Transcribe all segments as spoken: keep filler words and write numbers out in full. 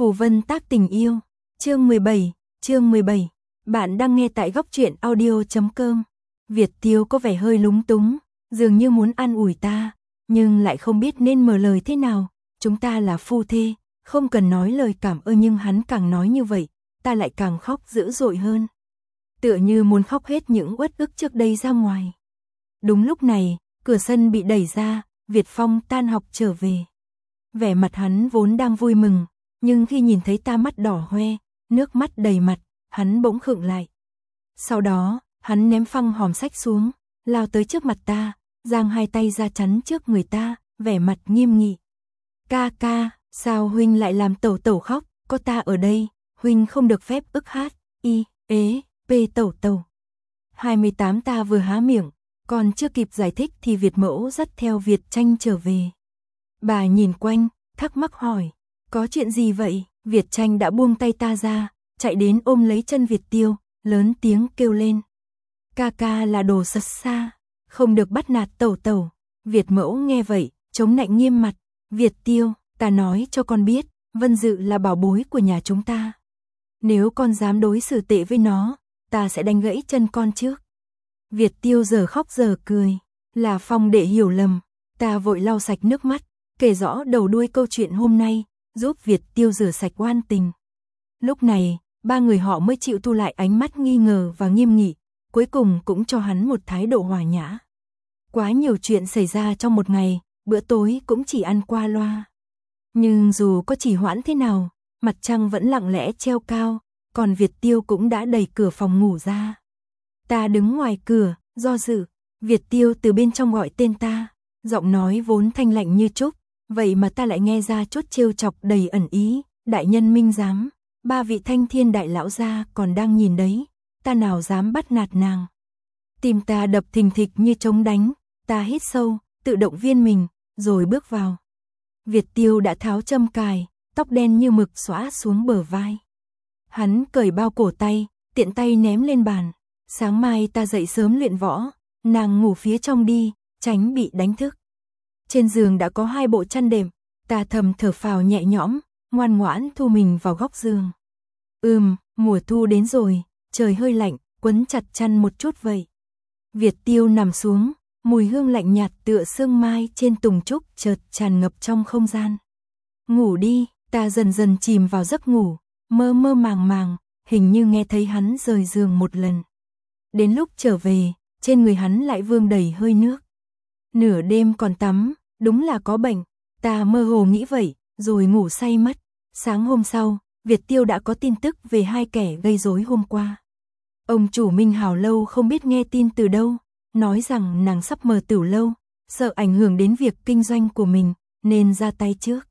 Phù Vân Tác Tình Yêu, chương mười bảy, chương mười bảy. Bạn đang nghe tại góc truyện audio chấm com. Việt Tiêu có vẻ hơi lúng túng, dường như muốn an ủi ta, nhưng lại không biết nên mở lời thế nào. Chúng ta là phu thê, không cần nói lời cảm ơn, nhưng hắn càng nói như vậy, ta lại càng khóc dữ dội hơn. Tựa như muốn khóc hết những uất ức trước đây ra ngoài. Đúng lúc này, cửa sân bị đẩy ra, Việt Phong tan học trở về. Vẻ mặt hắn vốn đang vui mừng, nhưng khi nhìn thấy ta mắt đỏ hoe, nước mắt đầy mặt, hắn bỗng khựng lại. Sau đó, hắn ném phăng hòm sách xuống, lao tới trước mặt ta, giang hai tay ra chắn trước người ta, vẻ mặt nghiêm nghị. Ca ca, sao huynh lại làm tẩu tẩu khóc, có ta ở đây, huynh không được phép ức hát, y, ế, pê tẩu tẩu. hai mươi tám ta vừa há miệng, còn chưa kịp giải thích thì Việt Mẫu dắt theo Việt Tranh trở về. Bà nhìn quanh, thắc mắc hỏi, có chuyện gì vậy? Việt Tranh đã buông tay ta ra, chạy đến ôm lấy chân Việt Tiêu, lớn tiếng kêu lên. Ca ca là đồ sật xa, không được bắt nạt tẩu tẩu. Việt Mẫu nghe vậy, chống nạnh nghiêm mặt. Việt Tiêu, ta nói cho con biết, Vân Dự là bảo bối của nhà chúng ta. Nếu con dám đối xử tệ với nó, ta sẽ đánh gãy chân con trước. Việt Tiêu giờ khóc giờ cười, là Phong đệ hiểu lầm. Ta vội lau sạch nước mắt, kể rõ đầu đuôi câu chuyện hôm nay, giúp Việt Tiêu rửa sạch oan tình. Lúc này, ba người họ mới chịu thu lại ánh mắt nghi ngờ và nghiêm nghị, cuối cùng cũng cho hắn một thái độ hòa nhã. Quá nhiều chuyện xảy ra trong một ngày, bữa tối cũng chỉ ăn qua loa. Nhưng dù có trì hoãn thế nào, mặt trăng vẫn lặng lẽ treo cao, còn Việt Tiêu cũng đã đẩy cửa phòng ngủ ra. Ta đứng ngoài cửa, do dự, Việt Tiêu từ bên trong gọi tên ta, giọng nói vốn thanh lạnh như trúc, vậy mà ta lại nghe ra chút trêu chọc đầy ẩn ý. Đại nhân minh giám, ba vị thanh thiên đại lão gia còn đang nhìn đấy, ta nào dám bắt nạt nàng. Tim ta đập thình thịch như trống đánh, ta hít sâu, tự động viên mình, rồi bước vào. Việt Tiêu đã tháo châm cài, tóc đen như mực xõa xuống bờ vai. Hắn cởi bao cổ tay, tiện tay ném lên bàn. Sáng mai ta dậy sớm luyện võ, nàng ngủ phía trong đi, tránh bị đánh thức. Trên giường đã có hai bộ chăn đệm, ta thầm thở phào nhẹ nhõm, ngoan ngoãn thu mình vào góc giường. Ừm, mùa thu đến rồi, trời hơi lạnh, quấn chặt chăn một chút vậy. Việt Tiêu nằm xuống, mùi hương lạnh nhạt tựa sương mai trên tùng trúc chợt tràn ngập trong không gian. Ngủ đi, ta dần dần chìm vào giấc ngủ, mơ mơ màng màng, hình như nghe thấy hắn rời giường một lần. Đến lúc trở về, trên người hắn lại vương đầy hơi nước. Nửa đêm còn tắm, đúng là có bệnh, ta mơ hồ nghĩ vậy, rồi ngủ say mất. Sáng hôm sau, Việt Tiêu đã có tin tức về hai kẻ gây rối hôm qua. Ông chủ Minh Hào lâu không biết nghe tin từ đâu, nói rằng nàng sắp mở tiểu lâu, sợ ảnh hưởng đến việc kinh doanh của mình, nên ra tay trước.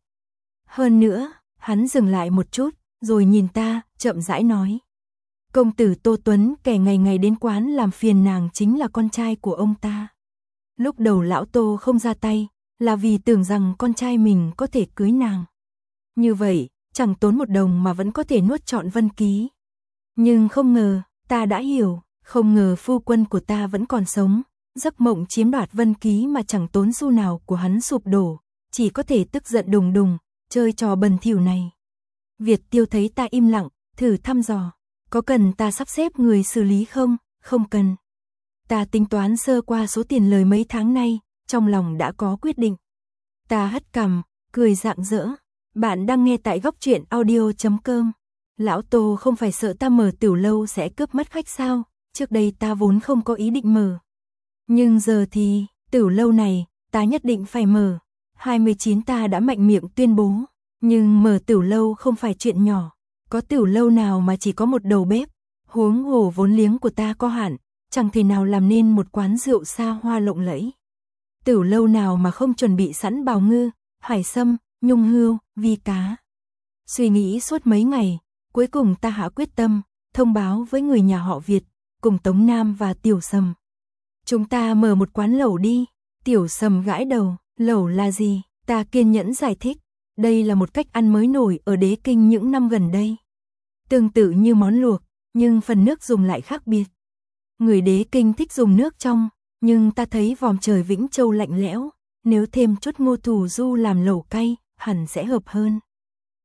Hơn nữa, hắn dừng lại một chút, rồi nhìn ta, chậm rãi nói. Công tử Tô Tuấn kẻ ngày ngày đến quán làm phiền nàng chính là con trai của ông ta. Lúc đầu lão Tô không ra tay, là vì tưởng rằng con trai mình có thể cưới nàng. Như vậy, chẳng tốn một đồng mà vẫn có thể nuốt trọn Vân Ký. Nhưng không ngờ, ta đã hiểu, không ngờ phu quân của ta vẫn còn sống. Giấc mộng chiếm đoạt Vân Ký mà chẳng tốn xu nào của hắn sụp đổ, chỉ có thể tức giận đùng đùng, chơi trò bẩn thỉu này. Việt Tiêu thấy ta im lặng, thử thăm dò. Có cần ta sắp xếp người xử lý không? Không cần. Ta tính toán sơ qua số tiền lời mấy tháng nay, trong lòng đã có quyết định. Ta hất cằm, cười rạng rỡ. Bạn đang nghe tại góc truyện audio chấm com. Lão Tô không phải sợ ta mở tiểu lâu sẽ cướp mất khách sao? Trước đây ta vốn không có ý định mở. Nhưng giờ thì, tiểu lâu này, ta nhất định phải mở. hai mươi chín ta đã mạnh miệng tuyên bố. Nhưng mở tiểu lâu không phải chuyện nhỏ. Có tiểu lâu nào mà chỉ có một đầu bếp. Huống hồ vốn liếng của ta có hạn, chẳng thể nào làm nên một quán rượu xa hoa lộng lẫy. Tiểu lâu nào mà không chuẩn bị sẵn bào ngư, hải sâm, nhung hươu, vi cá. Suy nghĩ suốt mấy ngày, cuối cùng ta hạ quyết tâm, thông báo với người nhà họ Việt, cùng Tống Nam và Tiểu Sầm. Chúng ta mở một quán lẩu đi. Tiểu Sầm gãi đầu, lẩu là gì? Ta kiên nhẫn giải thích, đây là một cách ăn mới nổi ở Đế Kinh những năm gần đây. Tương tự như món luộc, nhưng phần nước dùng lại khác biệt. Người Đế Kinh thích dùng nước trong, nhưng ta thấy vòm trời Vĩnh Châu lạnh lẽo, nếu thêm chút ngô thủ du làm lẩu cay, hẳn sẽ hợp hơn.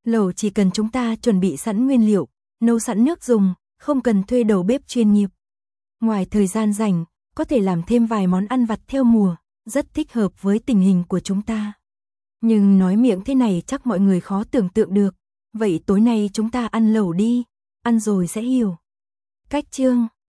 Lẩu chỉ cần chúng ta chuẩn bị sẵn nguyên liệu, nấu sẵn nước dùng, không cần thuê đầu bếp chuyên nghiệp. Ngoài thời gian rảnh, có thể làm thêm vài món ăn vặt theo mùa, rất thích hợp với tình hình của chúng ta. Nhưng nói miệng thế này chắc mọi người khó tưởng tượng được. Vậy tối nay chúng ta ăn lẩu đi, ăn rồi sẽ hiểu. Cách chương